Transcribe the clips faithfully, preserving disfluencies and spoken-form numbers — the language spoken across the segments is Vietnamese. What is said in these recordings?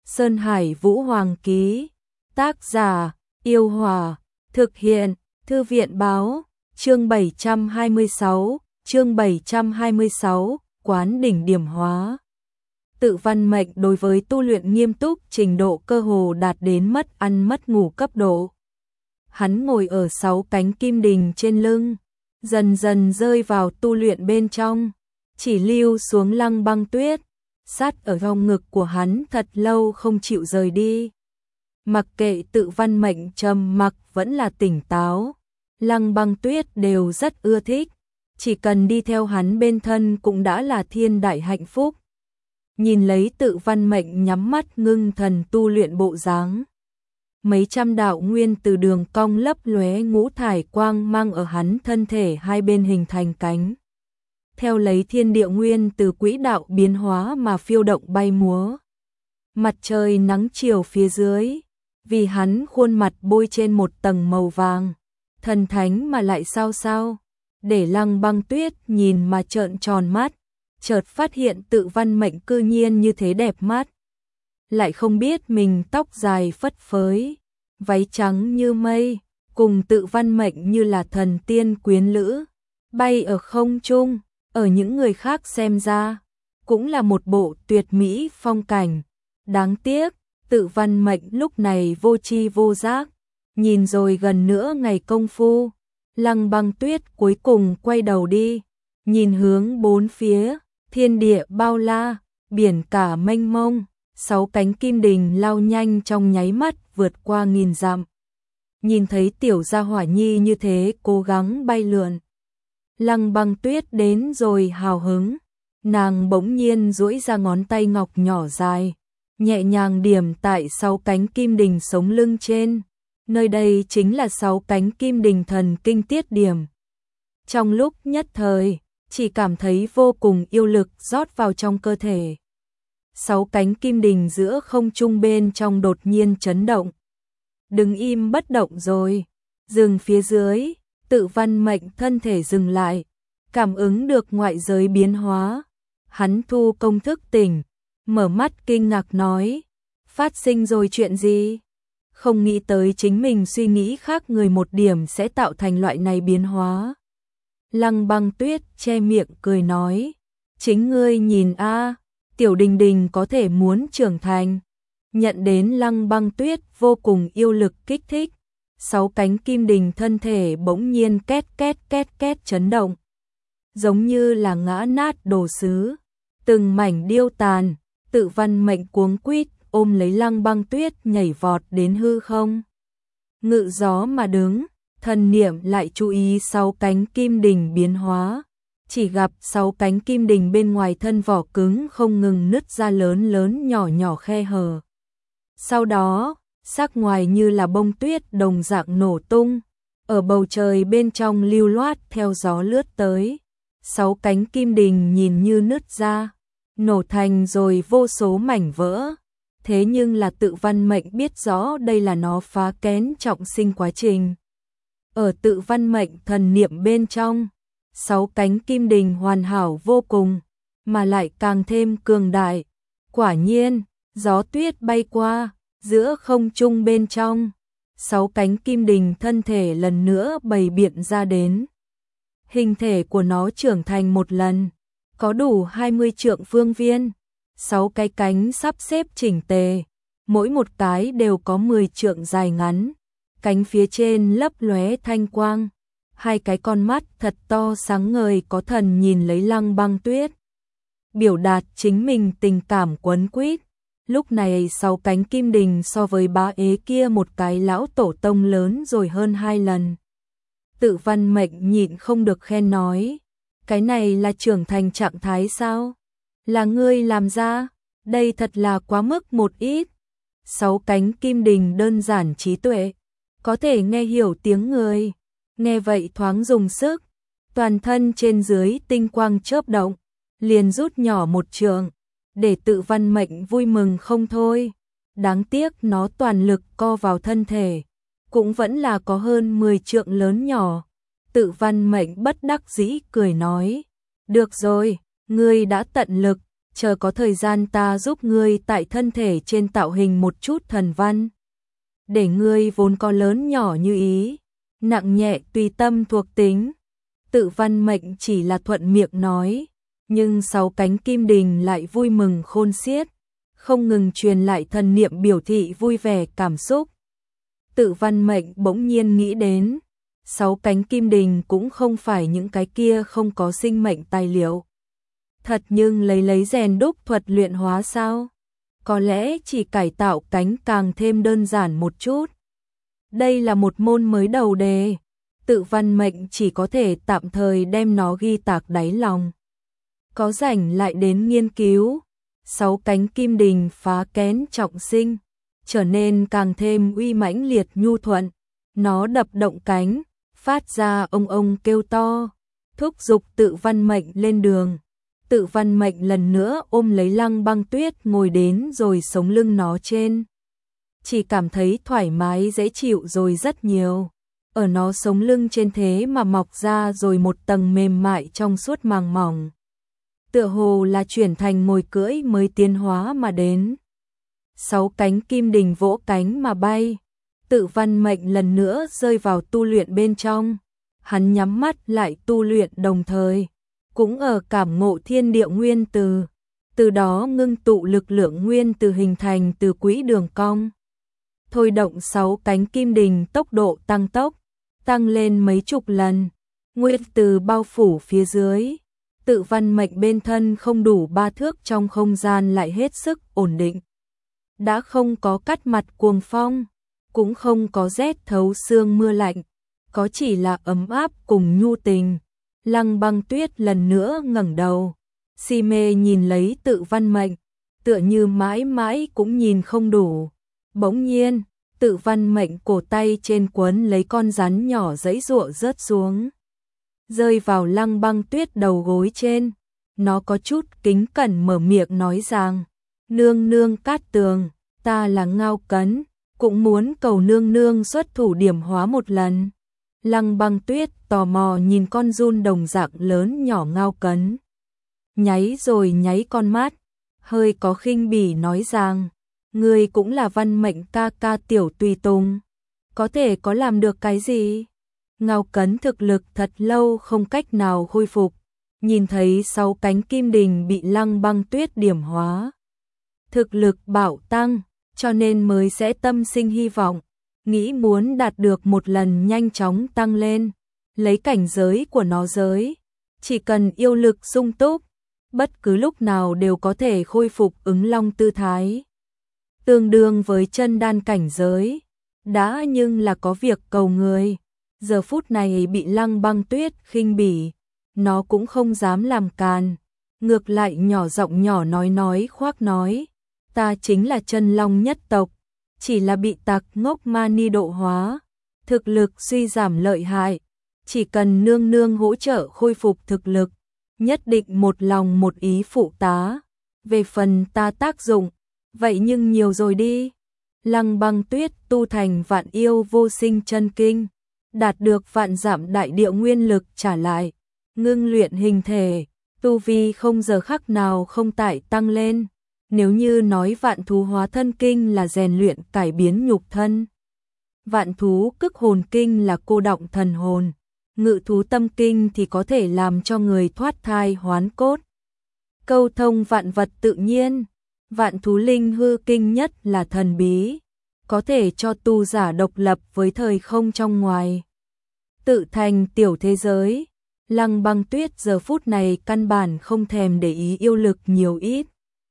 Sơn Hải Vũ Hoàng ký. Tác giả: Yêu Hòa. Thực hiện: Thư viện báo. Chương bảy trăm hai mươi sáu, chương bảy trăm hai mươi sáu, quán đỉnh điểm hóa. Tự văn mệnh đối với tu luyện nghiêm túc, trình độ cơ hồ đạt đến mất ăn mất ngủ cấp độ. Hắn ngồi ở sáu cánh kim đình trên lưng, dần dần rơi vào tu luyện bên trong, chỉ lưu xuống Lăng Băng Tuyết, sát ở trong ngực của hắn thật lâu không chịu rời đi. Mặc kệ tự văn mệnh trầm mặc vẫn là tỉnh táo, Lăng Băng Tuyết đều rất ưa thích, chỉ cần đi theo hắn bên thân cũng đã là thiên đại hạnh phúc. Nhìn lấy tự văn mệnh nhắm mắt ngưng thần tu luyện bộ dáng, mấy trăm đạo nguyên từ đường cong lấp lóe ngũ thải quang mang ở hắn thân thể hai bên hình thành cánh. Theo lấy thiên địa nguyên từ quỹ đạo biến hóa mà phiêu động bay múa. Mặt trời nắng chiều phía dưới, vì hắn khuôn mặt bôi trên một tầng màu vàng, thần thánh mà lại sao sao, để Lăng Băng Tuyết nhìn mà trợn tròn mắt, chợt phát hiện tự văn mệnh cư nhiên như thế đẹp mắt. Lại không biết mình tóc dài phất phới, váy trắng như mây, cùng tự văn mệnh như là thần tiên quyến lữ, bay ở không trung, ở những người khác xem ra, cũng là một bộ tuyệt mỹ phong cảnh. Đáng tiếc, tự văn mệnh lúc này vô tri vô giác, nhìn rồi gần nửa ngày công phu, Lăng Băng Tuyết cuối cùng quay đầu đi, nhìn hướng bốn phía, thiên địa bao la, biển cả mênh mông, sáu cánh kim đình lao nhanh trong nháy mắt vượt qua nghìn dặm. Nhìn thấy tiểu gia hỏa nhi như thế cố gắng bay lượn, Lăng Băng Tuyết đến rồi hào hứng, nàng bỗng nhiên duỗi ra ngón tay ngọc nhỏ dài, nhẹ nhàng điểm tại sáu cánh kim đình sống lưng trên, nơi đây chính là sáu cánh kim đình thần kinh tiết điểm. Trong lúc nhất thời, chỉ cảm thấy vô cùng yêu lực rót vào trong cơ thể. Sáu cánh kim đình giữa không trung bên trong đột nhiên chấn động. Đứng im bất động rồi, dừng phía dưới, tự văn mệnh thân thể dừng lại, cảm ứng được ngoại giới biến hóa. Hắn thu công thức tỉnh, mở mắt kinh ngạc nói, phát sinh rồi chuyện gì? Không nghĩ tới chính mình suy nghĩ khác người một điểm sẽ tạo thành loại này biến hóa. Lăng Băng Tuyết che miệng cười nói, chính ngươi nhìn a, tiểu đình đình có thể muốn trưởng thành. Nhận đến Lăng Băng Tuyết vô cùng yêu lực kích thích, sáu cánh kim đình thân thể bỗng nhiên két két két két chấn động, giống như là ngã nát đồ sứ, từng mảnh điêu tàn. Tự văn mệnh cuống quýt ôm lấy Lăng Băng Tuyết nhảy vọt đến hư không, ngự gió mà đứng, thần niệm lại chú ý sáu cánh kim đình biến hóa, chỉ gặp sáu cánh kim đình bên ngoài thân vỏ cứng không ngừng nứt ra lớn lớn nhỏ nhỏ khe hở. Sau đó, sắc ngoài như là bông tuyết đồng dạng nổ tung, ở bầu trời bên trong lưu loát theo gió lướt tới. Sáu cánh kim đình nhìn như nứt ra, nổ thành rồi vô số mảnh vỡ. Thế nhưng là tự văn mệnh biết rõ đây là nó phá kén trọng sinh quá trình. Ở tự văn mệnh thần niệm bên trong, sáu cánh kim đình hoàn hảo vô cùng, mà lại càng thêm cường đại. Quả nhiên, gió tuyết bay qua, giữa không trung bên trong, sáu cánh kim đình thân thể lần nữa bày biện ra đến. Hình thể của nó trưởng thành một lần, có đủ hai mươi trượng phương viên, sáu cái cánh sắp xếp chỉnh tề, mỗi một cái đều có mười trượng dài ngắn, cánh phía trên lấp lóe thanh quang, hai cái con mắt thật to sáng ngời có thần nhìn lấy Lăng Băng Tuyết, biểu đạt chính mình tình cảm quấn quýt. Lúc này sáu cánh kim đình so với bá ế kia một cái lão tổ tông lớn rồi hơn hai lần. Tự văn mệnh nhịn không được khen nói, cái này là trưởng thành trạng thái sao? Là ngươi làm ra, đây thật là quá mức một ít. Sáu cánh kim đình đơn giản trí tuệ, có thể nghe hiểu tiếng người, nghe vậy thoáng dùng sức, toàn thân trên dưới tinh quang chớp động, liền rút nhỏ một trượng, để tự văn mệnh vui mừng không thôi. Đáng tiếc nó toàn lực co vào thân thể, cũng vẫn là có hơn mười trượng lớn nhỏ. Tự văn mệnh bất đắc dĩ cười nói, được rồi, ngươi đã tận lực, chờ có thời gian ta giúp ngươi tại thân thể trên tạo hình một chút thần văn. Để ngươi vốn có lớn nhỏ như ý, nặng nhẹ tùy tâm thuộc tính. Tự Văn Mệnh chỉ là thuận miệng nói, nhưng sáu cánh kim đình lại vui mừng khôn xiết, không ngừng truyền lại thần niệm biểu thị vui vẻ cảm xúc. Tự Văn Mệnh bỗng nhiên nghĩ đến, sáu cánh kim đình cũng không phải những cái kia không có sinh mệnh tài liệu. Thật nhưng lấy lấy rèn đúc thuật luyện hóa sao? Có lẽ chỉ cải tạo cánh càng thêm đơn giản một chút. Đây là một môn mới đầu đề, Tự Văn Mệnh chỉ có thể tạm thời đem nó ghi tạc đáy lòng. Có rảnh lại đến nghiên cứu, sáu cánh kim đình phá kén trọng sinh, trở nên càng thêm uy mãnh liệt nhu thuận. Nó đập động cánh, phát ra ông ông kêu to, thúc giục Tự Văn Mệnh lên đường. Tự Văn Mệnh lần nữa ôm lấy Lăng Băng Tuyết ngồi đến rồi sống lưng nó trên. Chỉ cảm thấy thoải mái dễ chịu rồi rất nhiều. Ở nó sống lưng trên thế mà mọc ra rồi một tầng mềm mại trong suốt màng mỏng. Tựa hồ là chuyển thành mồi cưỡi mới tiến hóa mà đến. Sáu cánh kim đình vỗ cánh mà bay. Tự Văn Mệnh lần nữa rơi vào tu luyện bên trong. Hắn nhắm mắt lại tu luyện đồng thời, cũng ở cảm ngộ thiên địa nguyên từ. Từ đó ngưng tụ lực lượng nguyên từ hình thành từ quỹ đường cong. Thôi động sáu cánh kim đình tốc độ tăng tốc, tăng lên mấy chục lần. Nguyên từ bao phủ phía dưới. Tự Văn Mệnh bên thân không đủ ba thước trong không gian lại hết sức ổn định. Đã không có cắt mặt cuồng phong, cũng không có rét thấu xương mưa lạnh, có chỉ là ấm áp cùng nhu tình. Lăng Băng Tuyết lần nữa ngẩng đầu, si mê nhìn lấy Tự Văn Mệnh, tựa như mãi mãi cũng nhìn không đủ. Bỗng nhiên, Tự Văn Mệnh cổ tay trên quấn lấy con rắn nhỏ giãy giụa rớt xuống, rơi vào Lăng Băng Tuyết đầu gối trên. Nó có chút kính cẩn mở miệng nói rằng, nương nương Cát Tường, ta là Ngao Cấn, cũng muốn cầu nương nương xuất thủ điểm hóa một lần. Lăng Băng Tuyết tò mò nhìn con giun đồng dạng lớn nhỏ Ngao Cấn, nháy rồi nháy con mắt, hơi có khinh bỉ nói rằng, ngươi cũng là Văn Mệnh ca ca tiểu tùy tùng, có thể có làm được cái gì? Ngao Cấn thực lực thật lâu không cách nào khôi phục, nhìn thấy sáu cánh kim đình bị Lăng Băng Tuyết điểm hóa, thực lực bạo tăng, cho nên mới sẽ tâm sinh hy vọng, nghĩ muốn đạt được một lần nhanh chóng tăng lên, lấy cảnh giới của nó giới, chỉ cần yêu lực sung túc, bất cứ lúc nào đều có thể khôi phục ứng long tư thái. Tương đương với chân đan cảnh giới, đã nhưng là có việc cầu người, giờ phút này bị Lăng Băng Tuyết khinh bỉ, nó cũng không dám làm càn, ngược lại nhỏ giọng nhỏ nói nói khoác nói, ta chính là chân long nhất tộc, chỉ là bị tặc ngốc ma ni độ hóa, thực lực suy giảm lợi hại, chỉ cần nương nương hỗ trợ khôi phục thực lực, nhất định một lòng một ý phụ tá, về phần ta tác dụng, vậy nhưng nhiều rồi đi. Lăng Băng Tuyết tu thành vạn yêu vô sinh chân kinh, đạt được vạn giảm đại địa nguyên lực trả lại, ngưng luyện hình thể, tu vi không giờ khắc nào không tại tăng lên. Nếu như nói vạn thú hóa thân kinh là rèn luyện cải biến nhục thân, vạn thú cức hồn kinh là cô động thần hồn, ngự thú tâm kinh thì có thể làm cho người thoát thai hoán cốt, câu thông vạn vật tự nhiên, vạn thú linh hư kinh nhất là thần bí, có thể cho tu giả độc lập với thời không trong ngoài, tự thành tiểu thế giới. Lăng Băng Tuyết giờ phút này căn bản không thèm để ý yêu lực nhiều ít,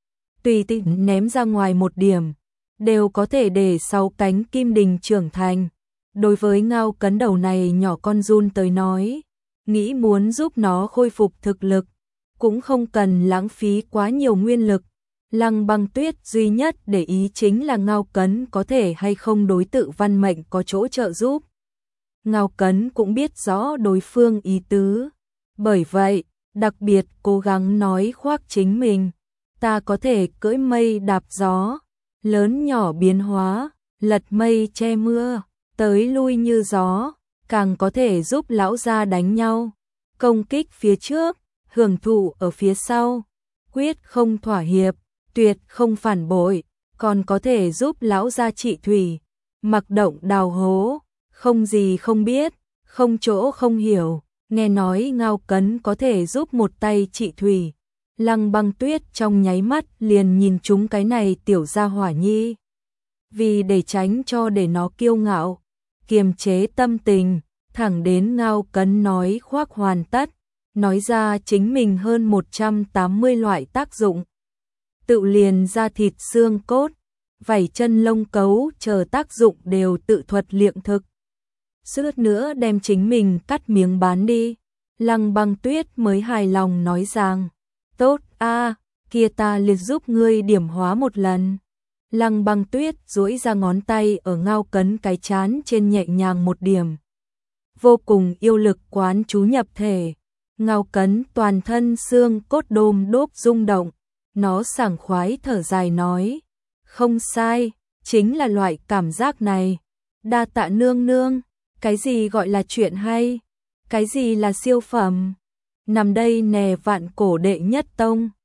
tùy tiện ném ra ngoài một điểm, đều có thể để sáu cánh kim đình trưởng thành. Đối với Ngao Cấn đầu này nhỏ con giun tới nói, nghĩ muốn giúp nó khôi phục thực lực, cũng không cần lãng phí quá nhiều nguyên lực. Lăng Băng Tuyết duy nhất để ý chính là Ngao Cấn có thể hay không đối Tự Văn Mệnh có chỗ trợ giúp. Ngao Cấn cũng biết rõ đối phương ý tứ, bởi vậy, đặc biệt cố gắng nói khoác chính mình. Ta có thể cưỡi mây đạp gió, lớn nhỏ biến hóa, lật mây che mưa, tới lui như gió, càng có thể giúp lão gia đánh nhau, công kích phía trước, hưởng thụ ở phía sau. quyết không thỏa hiệp, tuyệt không phản bội, còn có thể giúp lão gia trị thủy, mặc động đào hố, không gì không biết, không chỗ không hiểu, nghe nói Ngao Cấn có thể giúp một tay trị thủy. Lăng Băng Tuyết trong nháy mắt liền nhìn chúng cái này tiểu gia hỏa nhi. Vì để tránh cho để nó kiêu ngạo, kiềm chế tâm tình, thẳng đến Ngao Cấn nói khoác hoàn tất, nói ra chính mình hơn một trăm tám mươi loại tác dụng. Tự liền da thịt xương cốt, vảy chân lông cấu chờ tác dụng đều tự thuật liệng thực. Suốt nữa đem chính mình cắt miếng bán đi. Lăng Băng Tuyết mới hài lòng nói rằng, tốt a, kia ta liệt giúp ngươi điểm hóa một lần. Lăng Băng Tuyết duỗi ra ngón tay ở Ngao Cấn cái chán trên nhẹ nhàng một điểm. Vô cùng yêu lực quán chú nhập thể. Ngao Cấn toàn thân xương cốt đôm đốp rung động. Nó sảng khoái thở dài nói, không sai, chính là loại cảm giác này. Đa tạ nương nương, cái gì gọi là chuyện hay, cái gì là siêu phẩm. Nằm đây nè vạn cổ đệ nhất tông.